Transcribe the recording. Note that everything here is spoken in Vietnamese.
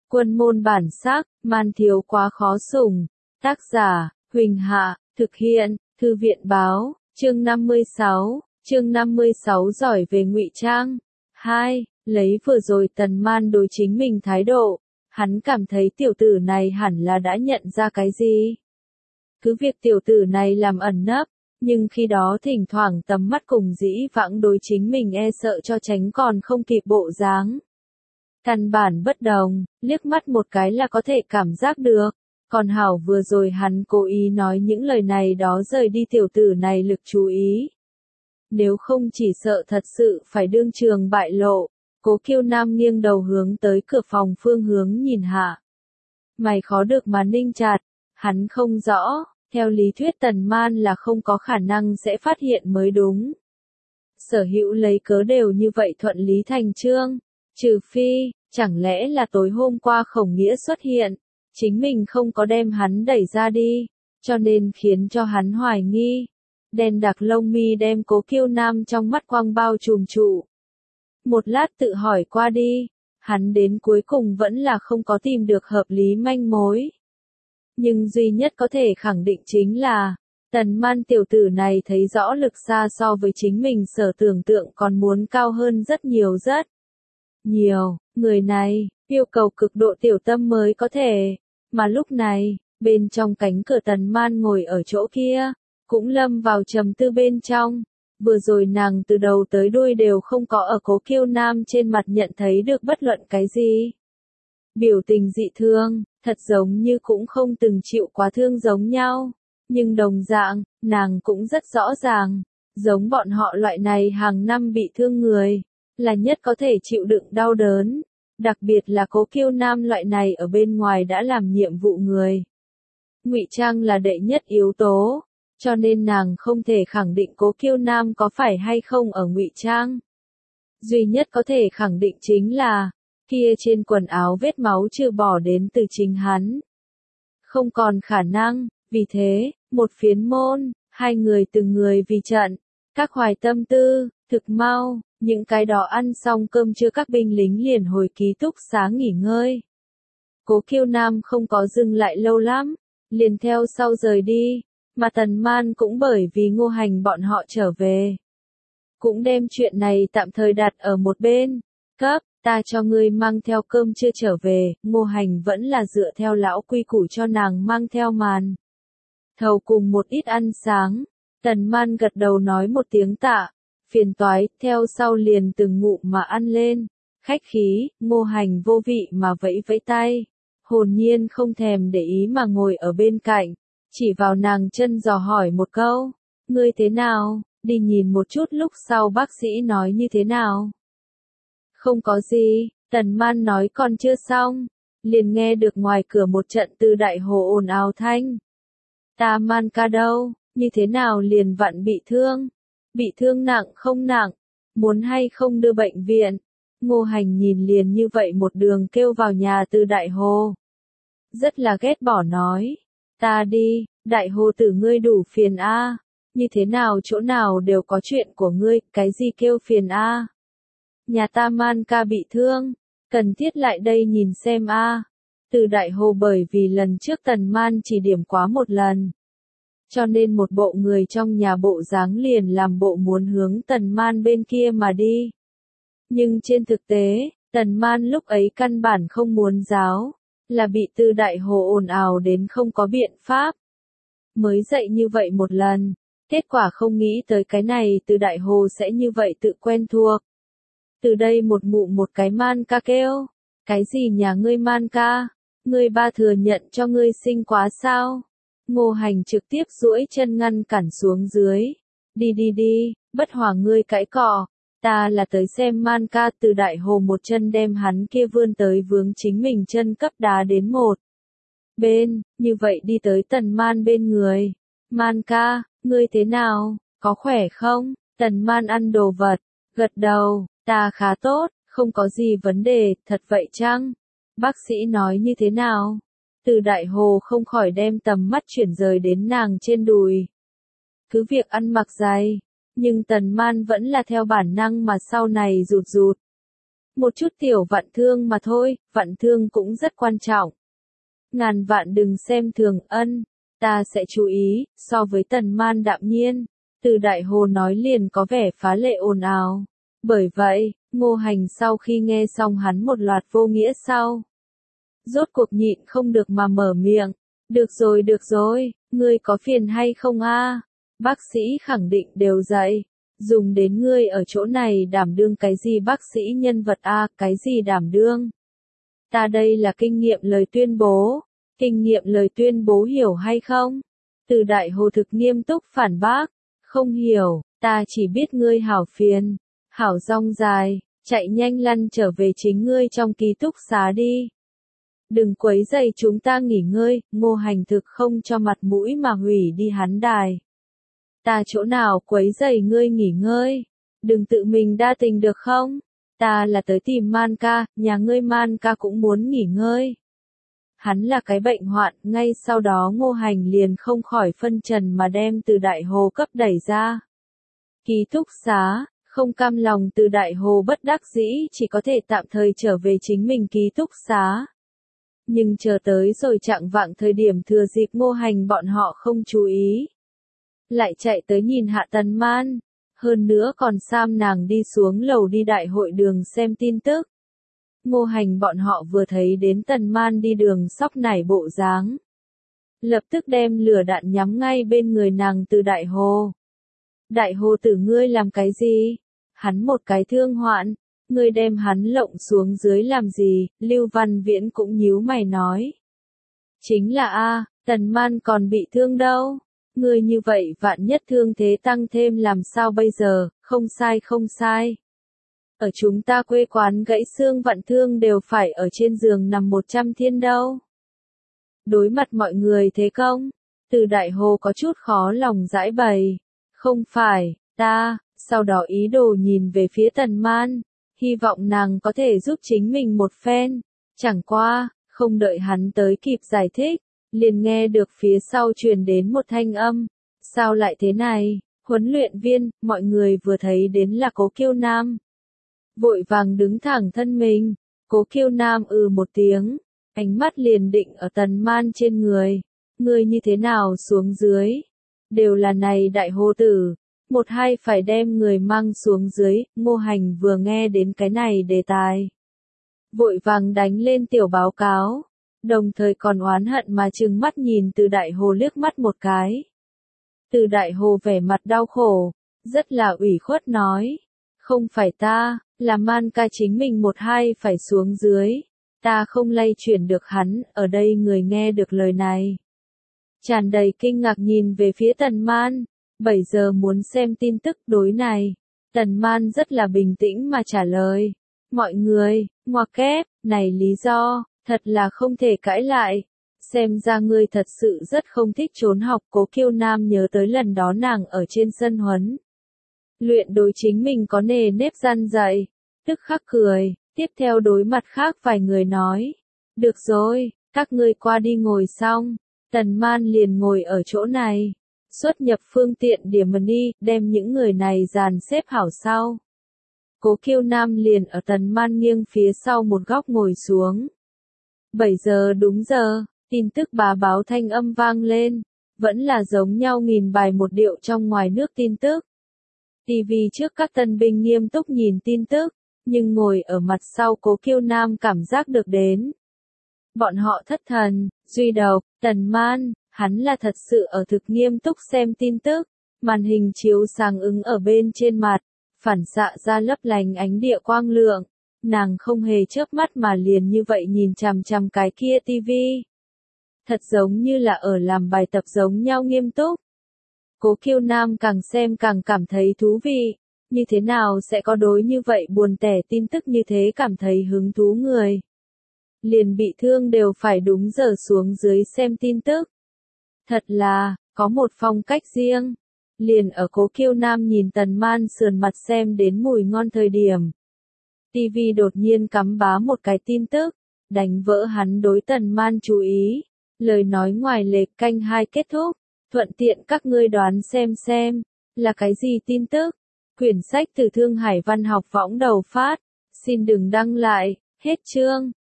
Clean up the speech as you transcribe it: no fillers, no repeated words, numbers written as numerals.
Quân môn bản sắc, man thiếu quá khó sủng. Tác giả, Huỳnh Hạ, thực hiện, Thư viện báo, chương 56, chương 56 giỏi về ngụy trang. 2. Lấy vừa rồi Tần Man đối chính mình thái độ, hắn cảm thấy tiểu tử này hẳn là đã nhận ra cái gì. Cứ việc tiểu tử này làm ẩn nấp, nhưng khi đó thỉnh thoảng tầm mắt cùng dĩ vãng đối chính mình e sợ cho tránh còn không kịp bộ dáng. Căn bản bất đồng, liếc mắt một cái là có thể cảm giác được. Còn hảo vừa rồi hắn cố ý nói những lời này đó rời đi tiểu tử này lực chú ý. Nếu không chỉ sợ thật sự phải đương trường bại lộ. Cố Kiêu Nam nghiêng đầu hướng tới cửa phòng phương hướng nhìn hạ. Mày khó được mà ninh chặt, hắn không rõ, theo lý thuyết Tần Man là không có khả năng sẽ phát hiện mới đúng. Sở hữu lấy cớ đều như vậy thuận lý thành chương, trừ phi, chẳng lẽ là tối hôm qua Khổng Nghĩa xuất hiện, chính mình không có đem hắn đẩy ra đi, cho nên khiến cho hắn hoài nghi. Đen đặc lông mi đem Cố Kiêu Nam trong mắt quang bao trùm trụ. Một lát tự hỏi qua đi, hắn đến cuối cùng vẫn là không có tìm được hợp lý manh mối. Nhưng duy nhất có thể khẳng định chính là, Tần Man tiểu tử này thấy rõ lực xa so với chính mình sở tưởng tượng còn muốn cao hơn rất nhiều rất nhiều. Người này, yêu cầu cực độ tiểu tâm mới có thể. Mà lúc này, bên trong cánh cửa Tần Man ngồi ở chỗ kia, cũng lâm vào trầm tư bên trong. Vừa rồi nàng từ đầu tới đuôi đều không có ở Cố Kiêu Nam trên mặt nhận thấy được bất luận cái gì. Biểu tình dị thương, thật giống như cũng không từng chịu quá thương giống nhau. Nhưng đồng dạng, nàng cũng rất rõ ràng, giống bọn họ loại này hàng năm bị thương người, là nhất có thể chịu đựng đau đớn. Đặc biệt là Cố Kiêu Nam loại này ở bên ngoài đã làm nhiệm vụ người. Ngụy trang là đệ nhất yếu tố. Cho nên nàng không thể khẳng định Cố Kiêu Nam có phải hay không ở ngụy trang. Duy nhất có thể khẳng định chính là, kia trên quần áo vết máu chưa bỏ đến từ chính hắn. Không còn khả năng, vì thế, một phiến môn, hai người từng người vì trận, các hoài tâm tư, thực mau, những cái đó ăn xong cơm trưa các binh lính liền hồi ký túc xá nghỉ ngơi. Cố Kiêu Nam không có dừng lại lâu lắm, liền theo sau rời đi. Mà Tần Man cũng bởi vì Ngô Hành bọn họ trở về. Cũng đem chuyện này tạm thời đặt ở một bên. Cấp, ta cho ngươi mang theo cơm chưa trở về, Ngô Hành vẫn là dựa theo lão quy củ cho nàng mang theo màn thầu cùng một ít ăn sáng. Tần Man gật đầu nói một tiếng tạ, phiền toái, theo sau liền từng ngụm mà ăn lên. Khách khí, Ngô Hành vô vị mà vẫy vẫy tay, hồn nhiên không thèm để ý mà ngồi ở bên cạnh. Chỉ vào nàng chân dò hỏi một câu, ngươi thế nào, đi nhìn một chút lúc sau bác sĩ nói như thế nào. Không có gì, Tần Man nói còn chưa xong, liền nghe được ngoài cửa một trận Từ Đại Hồ ồn ào thanh. Ta Man ca đâu, như thế nào liền vặn bị thương nặng không nặng, muốn hay không đưa bệnh viện. Ngô Hành nhìn liền như vậy một đường kêu vào nhà Từ Đại Hồ. Rất là ghét bỏ nói. Ta đi, Đại Hồ tử ngươi đủ phiền a, như thế nào chỗ nào đều có chuyện của ngươi, cái gì kêu phiền a? Nhà ta Man ca bị thương, cần thiết lại đây nhìn xem a. Từ Đại Hồ bởi vì lần trước Tần Man chỉ điểm quá một lần, cho nên một bộ người trong nhà bộ dáng liền làm bộ muốn hướng Tần Man bên kia mà đi. Nhưng trên thực tế, Tần Man lúc ấy căn bản không muốn giáo, là bị Từ Đại Hồ ồn ào đến không có biện pháp. Mới dậy như vậy một lần, kết quả không nghĩ tới cái này Từ Đại Hồ sẽ như vậy tự quen thuộc. Từ đây một ngụm một cái Man ca kêu, cái gì nhà ngươi Man ca, ngươi ba thừa nhận cho ngươi sinh quá sao? Ngô Hành trực tiếp duỗi chân ngăn cản xuống dưới, đi, bất hòa ngươi cãi cọ, ta là tới xem Man ca. Từ Đại Hồ một chân đem hắn kia vươn tới vướng chính mình chân cấp đá đến một bên, như vậy đi tới Tần Man bên người. Man ca, ngươi thế nào, có khỏe không? Tần Man ăn đồ vật, gật đầu, ta khá tốt, không có gì vấn đề, thật vậy chăng? Bác sĩ nói như thế nào? Từ Đại Hồ không khỏi đem tầm mắt chuyển rời đến nàng trên đùi. Cứ việc ăn mặc dày, nhưng Tần Man vẫn là theo bản năng mà sau này rụt rụt Một chút tiểu vạn thương mà thôi, vạn thương cũng rất quan trọng. Ngàn vạn đừng xem thường ân, ta sẽ chú ý, so với Tần Man đạm nhiên, Từ Đại Hồ nói liền có vẻ phá lệ ồn ào. Bởi vậy, Ngô Hành sau khi nghe xong hắn một loạt vô nghĩa sau, rốt cuộc nhịn không được mà mở miệng. Được rồi, ngươi có phiền hay không a? Bác sĩ khẳng định đều dạy. Dùng đến ngươi ở chỗ này đảm đương cái gì bác sĩ nhân vật a, cái gì đảm đương? Ta đây là kinh nghiệm lời tuyên bố. Kinh nghiệm lời tuyên bố hiểu hay không? Từ Đại Hồ thực nghiêm túc phản bác. Không hiểu, ta chỉ biết ngươi hảo phiền. Hảo rong dài, chạy nhanh lăn trở về chính ngươi trong ký túc xá đi. Đừng quấy rầy chúng ta nghỉ ngơi, Ngô Hành thực không cho mặt mũi mà hủy đi hắn đài. Ta chỗ nào quấy rầy ngươi nghỉ ngơi? Đừng tự mình đa tình được không? Ta là tới tìm Man ca, nhà ngươi Man ca cũng muốn nghỉ ngơi. Hắn là cái bệnh hoạn, ngay sau đó Ngô Hành liền không khỏi phân trần mà đem Từ Đại Hồ cấp đẩy ra. Ký túc xá, không cam lòng Từ Đại Hồ bất đắc dĩ chỉ có thể tạm thời trở về chính mình ký túc xá. Nhưng chờ tới rồi chạng vạng thời điểm thừa dịp Ngô Hành bọn họ không chú ý. Lại chạy tới nhìn hạ Tần Man, hơn nữa còn sam nàng đi xuống lầu đi đại hội đường xem tin tức. Ngô Hành bọn họ vừa thấy đến Tần Man đi đường sóc nảy bộ dáng, lập tức đem lửa đạn nhắm ngay bên người nàng Từ Đại Hồ. Đại Hồ tử ngươi làm cái gì? Hắn một cái thương hoạn, ngươi đem hắn lộng xuống dưới làm gì? Lưu Văn Viễn cũng nhíu mày nói. Chính là a, Tần Man còn bị thương đâu. Ngươi như vậy vạn nhất thương thế tăng thêm làm sao bây giờ? Không sai. Ở chúng ta quê quán gãy xương vạn thương đều phải ở trên giường nằm 100 thiên đâu. Đối mặt mọi người thế không? Từ Đại Hồ có chút khó lòng giải bày. Không phải, ta, sau đó ý đồ nhìn về phía Tần Man, hy vọng nàng có thể giúp chính mình một phen. Chẳng qua, không đợi hắn tới kịp giải thích, liền nghe được phía sau truyền đến một thanh âm. Sao lại thế này? Huấn luyện viên, mọi người vừa thấy đến là Cố Kiêu Nam. Vội vàng đứng thẳng thân mình, Cố Kiêu Nam một tiếng, ánh mắt liền định ở Tần Man trên người. Ngươi như thế nào xuống dưới? Đều là này Đại Hồ tử, một hai phải đem người mang xuống dưới. Ngô Hành vừa nghe đến cái này đề tài, vội vàng đánh lên tiểu báo cáo, đồng thời còn oán hận mà trừng mắt nhìn Từ Đại Hồ liếc mắt một cái. Từ Đại Hồ vẻ mặt đau khổ, rất là ủy khuất nói, không phải ta, là Man ca chính mình một hai phải xuống dưới, ta không lay chuyển được hắn. Ở đây người nghe được lời này, tràn đầy kinh ngạc nhìn về phía Tần Man, 7 giờ muốn xem tin tức đối này. Tần Man rất là bình tĩnh mà trả lời, mọi người, ngoặc kép, này lý do, thật là không thể cãi lại. Xem ra ngươi thật sự rất không thích trốn học. Cố Kiêu Nam nhớ tới lần đó nàng ở trên sân huấn luyện đối chính mình có nề nếp răn dạy, tức khắc cười, tiếp theo đối mặt khác vài người nói, được rồi, các ngươi qua đi ngồi xong. Tần Man liền ngồi ở chỗ này, xuất nhập phương tiện điểm đi, đem những người này dàn xếp hảo sau. Cố Kiêu Nam liền ở Tần Man nghiêng phía sau một góc ngồi xuống. 7 giờ đúng giờ, tin tức bá báo thanh âm vang lên, vẫn là giống nhau nghìn bài một điệu trong ngoài nước tin tức. TV trước các tân binh nghiêm túc nhìn tin tức, nhưng ngồi ở mặt sau Cố Kiêu Nam cảm giác được đến. Bọn họ thất thần, duy độc, Tần Man, hắn là thật sự ở thực nghiêm túc xem tin tức, màn hình chiếu sáng ứng ở bên trên mặt, phản xạ ra lấp lánh ánh địa quang lượng, nàng không hề chớp mắt mà liền như vậy nhìn chằm chằm cái kia TV. Thật giống như là ở làm bài tập giống nhau nghiêm túc. Cố Kiêu Nam càng xem càng cảm thấy thú vị, như thế nào sẽ có đối như vậy buồn tẻ tin tức như thế cảm thấy hứng thú người. Liền bị thương đều phải đúng giờ xuống dưới xem tin tức. Thật là, có một phong cách riêng. Liền ở Cố Kiêu Nam nhìn Tần Man sườn mặt xem đến mùi ngon thời điểm. TV đột nhiên cắm bá một cái tin tức, đánh vỡ hắn đối Tần Man chú ý. Lời nói ngoài lệch canh 2 kết thúc, thuận tiện các ngươi đoán xem, là cái gì tin tức. Quyển sách từ Thương Hải Văn học võng đầu phát, Xin đừng đăng lại. Hết chương.